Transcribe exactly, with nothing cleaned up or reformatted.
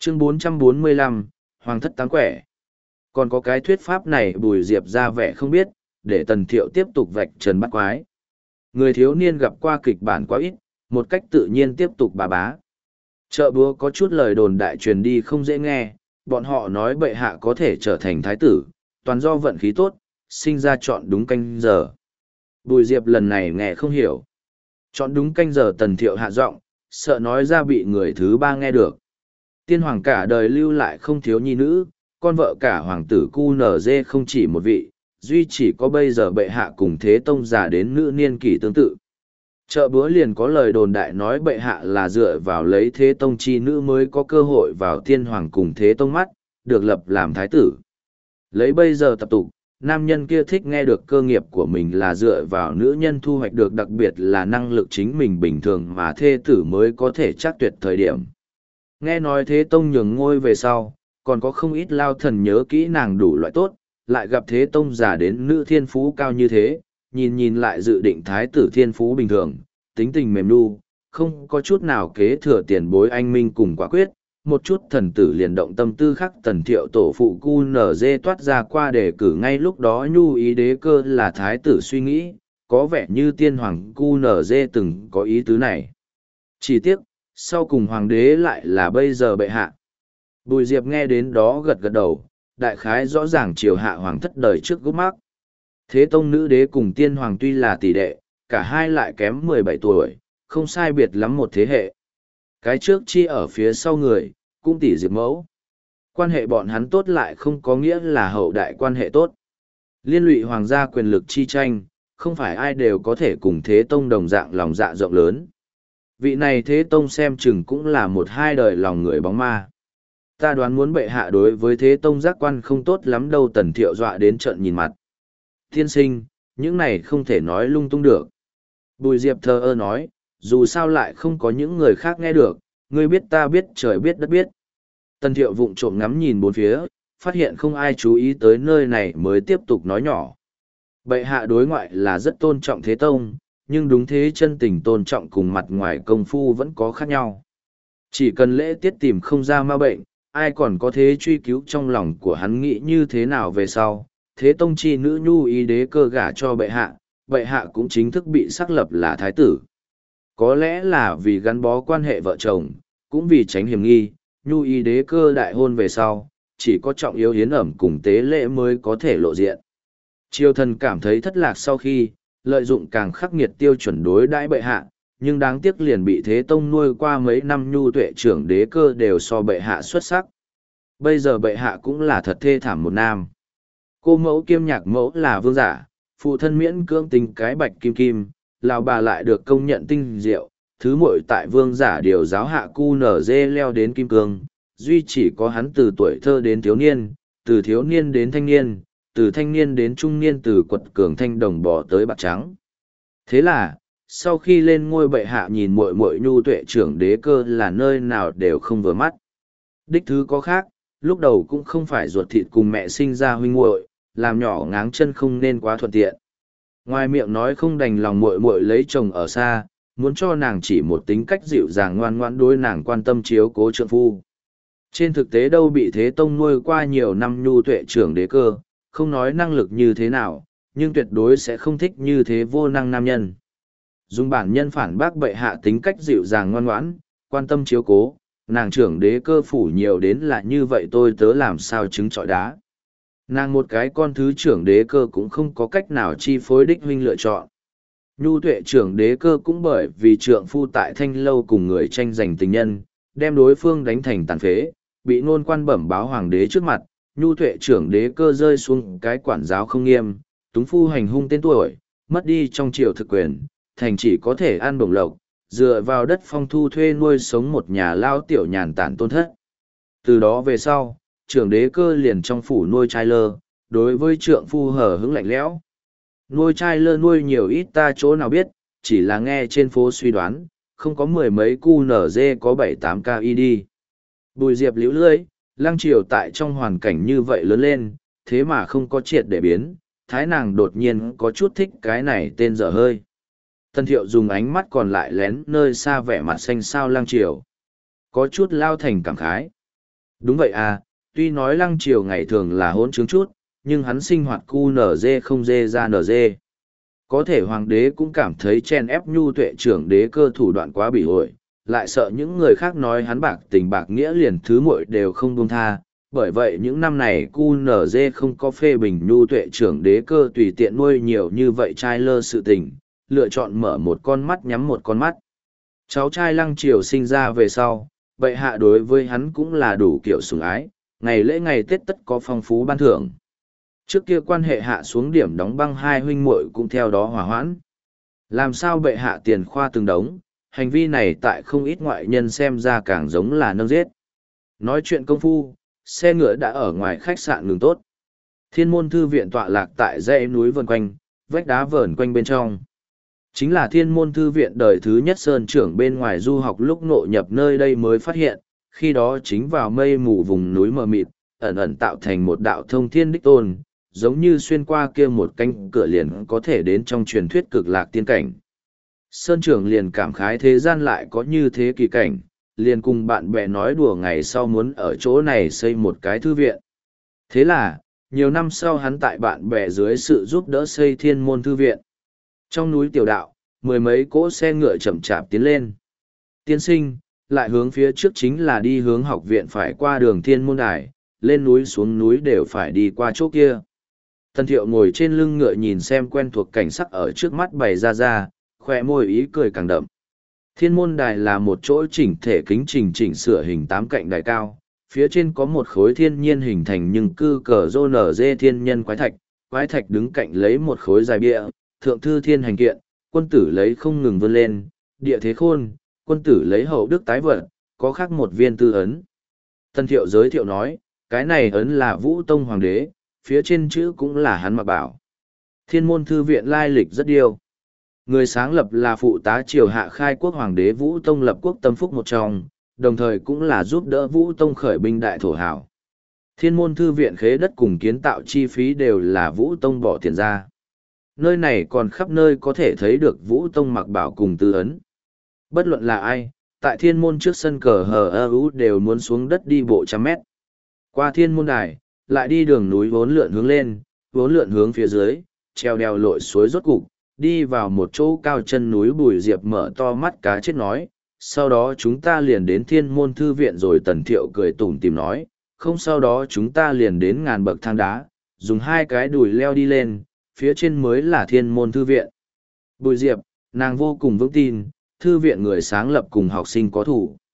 Chương bốn trăm bốn mươi lăm, Hoàng thất táng quẻ. Còn có cái thuyết pháp này Bùi Diệp ra vẻ không biết, để Tần Thiệu tiếp tục vạch trần bắt quái. Người thiếu niên gặp qua kịch bản quá ít, một cách tự nhiên tiếp tục bà bá. Chợ búa có chút lời đồn đại truyền đi không dễ nghe, bọn họ nói bệ hạ có thể trở thành thái tử, toàn do vận khí tốt, sinh ra chọn đúng canh giờ. Bùi Diệp lần này nghe không hiểu. Chọn đúng canh giờ Tần Thiệu hạ giọng, sợ nói ra bị người thứ ba nghe được. Tiên hoàng cả đời lưu lại không thiếu nhi nữ, con vợ cả hoàng tử cu nở dê không chỉ một vị, duy chỉ có bây giờ bệ hạ cùng thế tông già đến nữ niên kỷ tương tự. Chợ búa liền có lời đồn đại nói bệ hạ là dựa vào lấy thế tông chi nữ mới có cơ hội vào tiên hoàng cùng thế tông mắt, được lập làm thái tử. Lấy bây giờ tập tục, nam nhân kia thích nghe được cơ nghiệp của mình là dựa vào nữ nhân thu hoạch được, đặc biệt là năng lực chính mình bình thường mà thê tử mới có thể chắc tuyệt thời điểm. Nghe nói thế tông nhường ngôi về sau, còn có không ít lao thần nhớ kỹ nàng đủ loại tốt, lại gặp thế tông giả đến nữ thiên phú cao như thế, nhìn nhìn lại dự định thái tử thiên phú bình thường, tính tình mềm nu, không có chút nào kế thừa tiền bối anh minh cùng quả quyết, một chút thần tử liền động tâm tư khắc. Tần Thiệu tổ phụ cu nở dê toát ra qua đề cử ngay lúc đó nhu ý đế cơ là thái tử suy nghĩ, có vẻ như tiên hoàng cu nở dê từng có ý tứ này. Chỉ tiếc, sau cùng hoàng đế lại là bây giờ bệ hạ. Bùi Diệp nghe đến đó gật gật đầu, đại khái rõ ràng triều hạ hoàng thất đời trước gốc mắc. Thế tông nữ đế cùng tiên hoàng tuy là tỷ đệ, cả hai lại kém mười bảy tuổi, không sai biệt lắm một thế hệ. Cái trước chi ở phía sau người, cũng tỷ Diệp mẫu. Quan hệ bọn hắn tốt lại không có nghĩa là hậu đại quan hệ tốt. Liên lụy hoàng gia quyền lực chi tranh, không phải ai đều có thể cùng thế tông đồng dạng lòng dạ rộng lớn. Vị này thế tông xem chừng cũng là một hai đời lòng người bóng ma. Ta đoán muốn bệ hạ đối với thế tông giác quan không tốt lắm đâu. Tần Thiệu dọa đến trợn nhìn mặt. Tiên sinh, những này không thể nói lung tung được. Bùi Diệp thờ ơ nói, dù sao lại không có những người khác nghe được, ngươi biết ta biết trời biết đất biết. Tần Thiệu vụng trộm ngắm nhìn bốn phía, phát hiện không ai chú ý tới nơi này mới tiếp tục nói nhỏ. Bệ hạ đối ngoại là rất tôn trọng thế tông, nhưng đúng thế chân tình tôn trọng cùng mặt ngoài công phu vẫn có khác nhau. Chỉ cần lễ tiết tìm không ra ma bệnh, ai còn có thế truy cứu trong lòng của hắn nghĩ như thế nào về sau. Thế tông chi nữ nhu ý đế cơ gả cho bệ hạ, bệ hạ cũng chính thức bị xác lập là thái tử. Có lẽ là vì gắn bó quan hệ vợ chồng, cũng vì tránh hiểm nghi, nhu ý đế cơ đại hôn về sau, chỉ có trọng yếu hiến ẩm cùng tế lễ mới có thể lộ diện. Triều thần cảm thấy thất lạc sau khi, lợi dụng càng khắc nghiệt tiêu chuẩn đối đãi bệ hạ, nhưng đáng tiếc liền bị thế tông nuôi qua mấy năm nhu tuệ trưởng đế cơ đều so bệ hạ xuất sắc. Bây giờ bệ hạ cũng là thật thê thảm một nam. Cô mẫu kiêm nhạc mẫu là vương giả, phụ thân miễn cưỡng tính cái bạch kim kim, lão bà lại được công nhận tinh diệu, thứ muội tại vương giả điều giáo hạ cu nở dê leo đến kim cương, duy chỉ có hắn từ tuổi thơ đến thiếu niên, từ thiếu niên đến thanh niên, từ thanh niên đến trung niên, từ quật cường thanh đồng bò tới bạc trắng. Thế là, sau khi lên ngôi bệ hạ nhìn muội muội nhu tuệ trưởng đế cơ là nơi nào đều không vừa mắt. Đích thứ có khác, lúc đầu cũng không phải ruột thịt cùng mẹ sinh ra huynh muội, làm nhỏ ngáng chân không nên quá thuận tiện. Ngoài miệng nói không đành lòng muội muội lấy chồng ở xa, muốn cho nàng chỉ một tính cách dịu dàng ngoan ngoãn đối nàng quan tâm chiếu cố trượng phu. Trên thực tế đâu bị thế tông nuôi qua nhiều năm nhu tuệ trưởng đế cơ, không nói năng lực như thế nào, nhưng tuyệt đối sẽ không thích như thế vô năng nam nhân. Dùng bản nhân phản bác bệ hạ tính cách dịu dàng ngoan ngoãn, quan tâm chiếu cố, nàng trưởng đế cơ phủ nhiều đến là như vậy tôi tớ làm sao chứng trọi đá. Nàng một cái con thứ trưởng đế cơ cũng không có cách nào chi phối đích huynh lựa chọn. Nhu tuệ trưởng đế cơ cũng bởi vì trượng phu tại thanh lâu cùng người tranh giành tình nhân, đem đối phương đánh thành tàn phế, bị nôn quan bẩm báo hoàng đế trước mặt. Nhu tuệ trưởng đế cơ rơi xuống cái quản giáo không nghiêm, túng phu hành hung tên tuổi, mất đi trong triều thực quyền, thành chỉ có thể ăn bổng lộc, dựa vào đất phong thu thuê nuôi sống một nhà lao tiểu nhàn tản tôn thất. Từ đó về sau, trưởng đế cơ liền trong phủ nuôi trai lơ, đối với trượng phu hờ hững lạnh lẽo. Nuôi trai lơ nuôi nhiều ít ta chỗ nào biết, chỉ là nghe trên phố suy đoán, không có mười mấy cu nở dê có bảy tám ca y đi. Bùi Diệp liễu lưỡi, lăng triều tại trong hoàn cảnh như vậy lớn lên, thế mà không có triệt để biến, thái nàng đột nhiên có chút thích cái này tên dở hơi. Tần Thiệu dùng ánh mắt còn lại lén nơi xa vẻ mặt xanh xao lăng triều. Có chút lao thành cảm khái. Đúng vậy à, tuy nói Lăng Triều ngày thường là hỗn trướng chút, nhưng hắn sinh hoạt cu nở dê không dê ra nở dê. Có thể hoàng đế cũng cảm thấy chen ép nhu tuệ trưởng đế cơ thủ đoạn quá bị ổi, lại sợ những người khác nói hắn bạc tình bạc nghĩa liền thứ muội đều không buông tha. Bởi vậy những năm này cu nở dê không có phê bình nhu tuệ trưởng đế cơ tùy tiện nuôi nhiều như vậy trai lơ sự tình, lựa chọn mở một con mắt nhắm một con mắt. Cháu trai Lăng Triều sinh ra về sau, bệ hạ đối với hắn cũng là đủ kiểu sủng ái, ngày lễ ngày Tết tất có phong phú ban thưởng. Trước kia quan hệ hạ xuống điểm đóng băng hai huynh muội cũng theo đó hòa hoãn. Làm sao bệ hạ tiền khoa từng đống, hành vi này tại không ít ngoại nhân xem ra càng giống là nâng giết. Nói chuyện công phu, xe ngựa đã ở ngoài khách sạn ngừng tốt. Thiên môn thư viện tọa lạc tại dãy núi vần quanh, vách đá vờn quanh bên trong. Chính là thiên môn thư viện đời thứ nhất sơn trưởng bên ngoài du học lúc nội nhập nơi đây mới phát hiện, khi đó chính vào mây mù vùng núi mờ mịt, ẩn ẩn tạo thành một đạo thông thiên đích tôn, giống như xuyên qua kia một cánh cửa liền có thể đến trong truyền thuyết cực lạc tiên cảnh. Sơn trưởng liền cảm khái thế gian lại có như thế kỳ cảnh, liền cùng bạn bè nói đùa ngày sau muốn ở chỗ này xây một cái thư viện. Thế là, nhiều năm sau hắn tại bạn bè dưới sự giúp đỡ xây thiên môn thư viện. Trong núi tiểu đạo, mười mấy cỗ xe ngựa chậm chạp tiến lên. Tiên sinh, lại hướng phía trước chính là đi hướng học viện phải qua đường thiên môn đài, lên núi xuống núi đều phải đi qua chỗ kia. Tần Thiệu ngồi trên lưng ngựa nhìn xem quen thuộc cảnh sắc ở trước mắt bày ra ra, khoe môi ý cười càng đậm. Thiên môn đài là một chỗ chỉnh thể kính trình chỉnh sửa hình tám cạnh đài cao, phía trên có một khối thiên nhiên hình thành nhưng cư cờ rô nở dê thiên nhân quái thạch, quái thạch đứng cạnh lấy một khối dài bia, thượng thư thiên hành kiện, quân tử lấy không ngừng vươn lên, địa thế khôn, quân tử lấy hậu đức tái vận, có khác một viên tư ấn. Tần Thiệu giới thiệu nói, cái này ấn là Vũ Tông Hoàng đế, phía trên chữ cũng là hắn mặc bảo. Thiên môn thư viện lai lịch rất điêu. Người sáng lập là phụ tá triều hạ khai quốc hoàng đế Vũ Tông lập quốc tâm phúc một trong, đồng thời cũng là giúp đỡ Vũ Tông khởi binh đại thổ hảo. Thiên môn thư viện khế đất cùng kiến tạo chi phí đều là Vũ Tông bỏ tiền ra. Nơi này còn khắp nơi có thể thấy được Vũ Tông mặc bảo cùng tư ấn. Bất luận là ai, tại thiên môn trước sân cờ hờ ơ ú đều muốn xuống đất đi bộ trăm mét. Qua thiên môn đài, lại đi đường núi vốn lượn hướng lên, vốn lượn hướng phía dưới, treo đèo lội suối rốt cục, đi vào một chỗ cao chân núi. Bùi Diệp mở to mắt cá chết nói, sau đó chúng ta liền đến thiên môn thư viện rồi. Tần Thiệu cười tủm tìm nói, không sau đó chúng ta liền đến ngàn bậc thang đá, dùng hai cái đùi leo đi lên, phía trên mới là thiên môn thư viện. Bùi Diệp, nàng vô cùng vững tin, thư viện người sáng lập cùng học sinh có thủ.